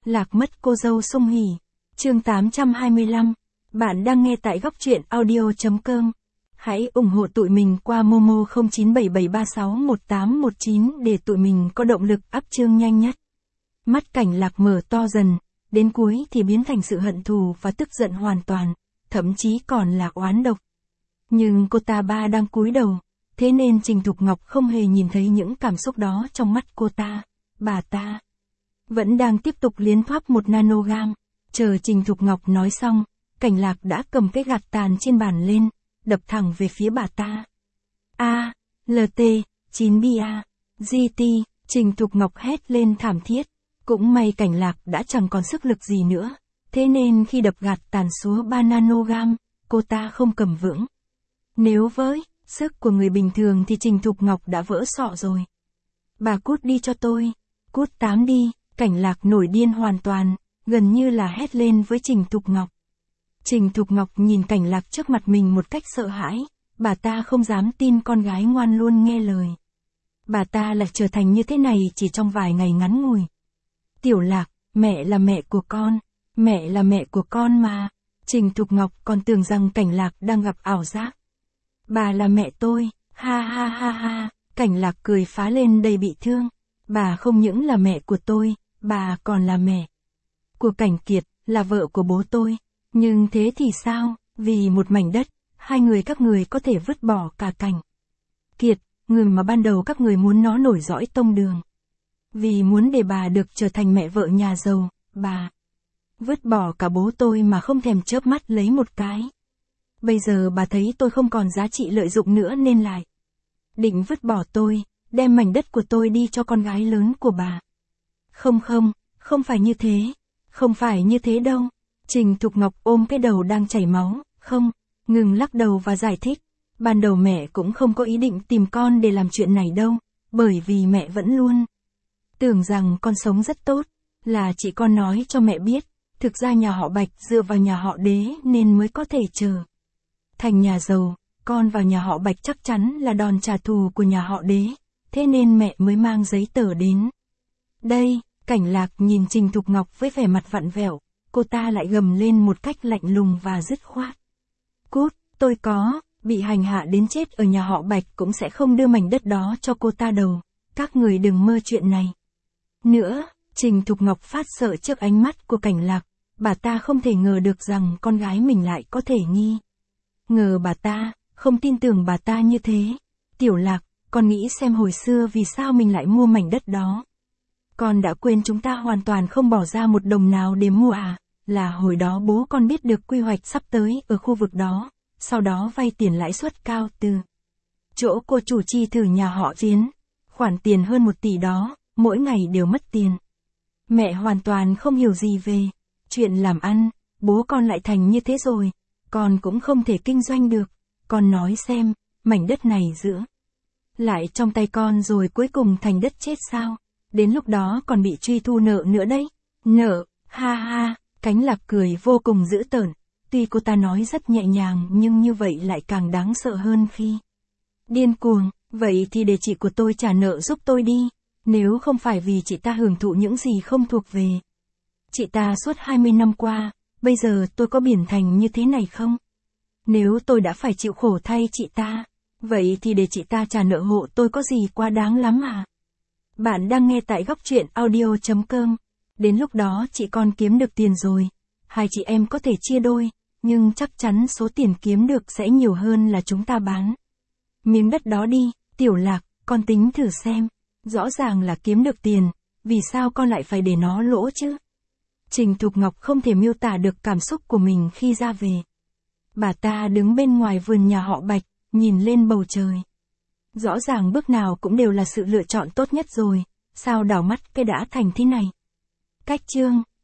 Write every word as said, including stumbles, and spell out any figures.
Lạc mất cô dâu Sung Hỉ. Chương tám trăm hai mươi lăm. Bạn đang nghe tại góc truyện audio.com. Hãy ủng hộ tụi mình qua Momo không chín bảy bảy ba sáu một tám một chín để tụi mình có động lực up chương nhanh nhất. Mắt Cảnh Lạc mở to dần, đến cuối thì biến thành sự hận thù và tức giận hoàn toàn, thậm chí còn là oán độc. Nhưng cô ta ba đang cúi đầu, thế nên Trình Thục Ngọc không hề nhìn thấy những cảm xúc đó trong mắt cô ta. Bà ta vẫn đang tiếp tục liến thoáp một nanogam. Chờ Trình Thục Ngọc nói xong, Cảnh Lạc đã cầm cái gạt tàn trên bàn lên, đập thẳng về phía bà ta. A, lờ tê, chín bê a, giê tê, Trình Thục Ngọc hét lên thảm thiết. Cũng may Cảnh Lạc đã chẳng còn sức lực gì nữa, thế nên khi đập gạt tàn số ba nanogam, cô ta không cầm vững. Nếu với sức của người bình thường thì Trình Thục Ngọc đã vỡ sọ rồi. Bà cút đi cho tôi, cút tám đi, Cảnh Lạc nổi điên hoàn toàn, gần như là hét lên với Trình Thục Ngọc. Trình Thục Ngọc nhìn Cảnh Lạc trước mặt mình một cách sợ hãi, bà ta không dám tin con gái ngoan luôn nghe lời. Bà ta lại trở thành như thế này chỉ trong vài ngày ngắn ngủi. Tiểu Lạc, mẹ là mẹ của con, mẹ là mẹ của con mà. Trình Thục Ngọc còn tưởng rằng Cảnh Lạc đang gặp ảo giác. Bà là mẹ tôi, ha ha ha ha, Cảnh Lạc cười phá lên đầy bị thương. Bà không những là mẹ của tôi, bà còn là mẹ của Cảnh Kiệt, là vợ của bố tôi. Nhưng thế thì sao, vì một mảnh đất, hai người các người có thể vứt bỏ cả Cảnh Kiệt, người mà ban đầu các người muốn nó nổi dõi tông đường. Vì muốn để bà được trở thành mẹ vợ nhà giàu, bà vứt bỏ cả bố tôi mà không thèm chớp mắt lấy một cái. Bây giờ bà thấy tôi không còn giá trị lợi dụng nữa nên lại định vứt bỏ tôi, đem mảnh đất của tôi đi cho con gái lớn của bà. Không không, không phải như thế, không phải như thế đâu. Trình Thục Ngọc ôm cái đầu đang chảy máu, không, ngừng lắc đầu và giải thích. Ban đầu mẹ cũng không có ý định tìm con để làm chuyện này đâu, bởi vì mẹ vẫn luôn tưởng rằng con sống rất tốt, là chị con nói cho mẹ biết, thực ra nhà họ Bạch dựa vào nhà họ Đế nên mới có thể trở thành nhà giàu, con vào nhà họ Bạch chắc chắn là đòn trả thù của nhà họ Đế, thế nên mẹ mới mang giấy tờ đến. Đây, Cảnh Lạc nhìn Trình Thục Ngọc với vẻ mặt vặn vẹo, cô ta lại gầm lên một cách lạnh lùng và dứt khoát. Cút, tôi có, bị hành hạ đến chết ở nhà họ Bạch cũng sẽ không đưa mảnh đất đó cho cô ta đâu, các người đừng mơ chuyện này. Nữa, Trình Thục Ngọc phát sợ trước ánh mắt của Cảnh Lạc, bà ta không thể ngờ được rằng con gái mình lại có thể nghi ngờ bà ta, không tin tưởng bà ta như thế. Tiểu Lạc, con nghĩ xem hồi xưa vì sao mình lại mua mảnh đất đó. Con đã quên chúng ta hoàn toàn không bỏ ra một đồng nào để mua à, là hồi đó bố con biết được quy hoạch sắp tới ở khu vực đó, sau đó vay tiền lãi suất cao từ chỗ cô chủ chi thử nhà họ Chiến, khoản tiền hơn một tỷ đó, mỗi ngày đều mất tiền. Mẹ hoàn toàn không hiểu gì về chuyện làm ăn, bố con lại thành như thế rồi, con cũng không thể kinh doanh được. Con nói xem, mảnh đất này giữa lại trong tay con rồi cuối cùng thành đất chết sao? Đến lúc đó còn bị truy thu nợ nữa đấy. Nợ, ha ha, Cảnh Lạc cười vô cùng dữ tợn. Tuy cô ta nói rất nhẹ nhàng nhưng như vậy lại càng đáng sợ hơn khi điên cuồng. Vậy thì để chị của tôi trả nợ giúp tôi đi. Nếu không phải vì chị ta hưởng thụ những gì không thuộc về chị ta suốt hai mươi năm qua, bây giờ tôi có biển thành như thế này không? Nếu tôi đã phải chịu khổ thay chị ta, vậy thì để chị ta trả nợ hộ tôi có gì quá đáng lắm à? Bạn đang nghe tại góc truyện audio.com. Đến lúc đó chị con kiếm được tiền rồi, hai chị em có thể chia đôi, nhưng chắc chắn số tiền kiếm được sẽ nhiều hơn là chúng ta bán miếng đất đó đi. Tiểu Lạc, con tính thử xem, rõ ràng là kiếm được tiền, vì sao con lại phải để nó lỗ chứ? Trình Thục Ngọc không thể miêu tả được cảm xúc của mình khi ra về. Bà ta đứng bên ngoài vườn nhà họ Bạch, nhìn lên bầu trời. Rõ ràng bước nào cũng đều là sự lựa chọn tốt nhất rồi, sao đảo mắt cái đã thành thế này? Cách chương